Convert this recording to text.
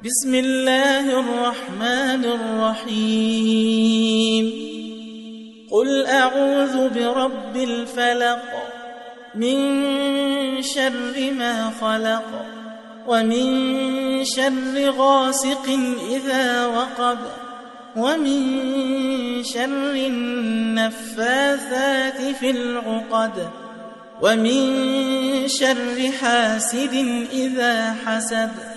بسم الله الرحمن الرحيم قل أعوذ برب الفلق من شر ما خلق ومن شر غاسق إذا وقب ومن شر النفاثات في العقد ومن شر حاسد إذا حسد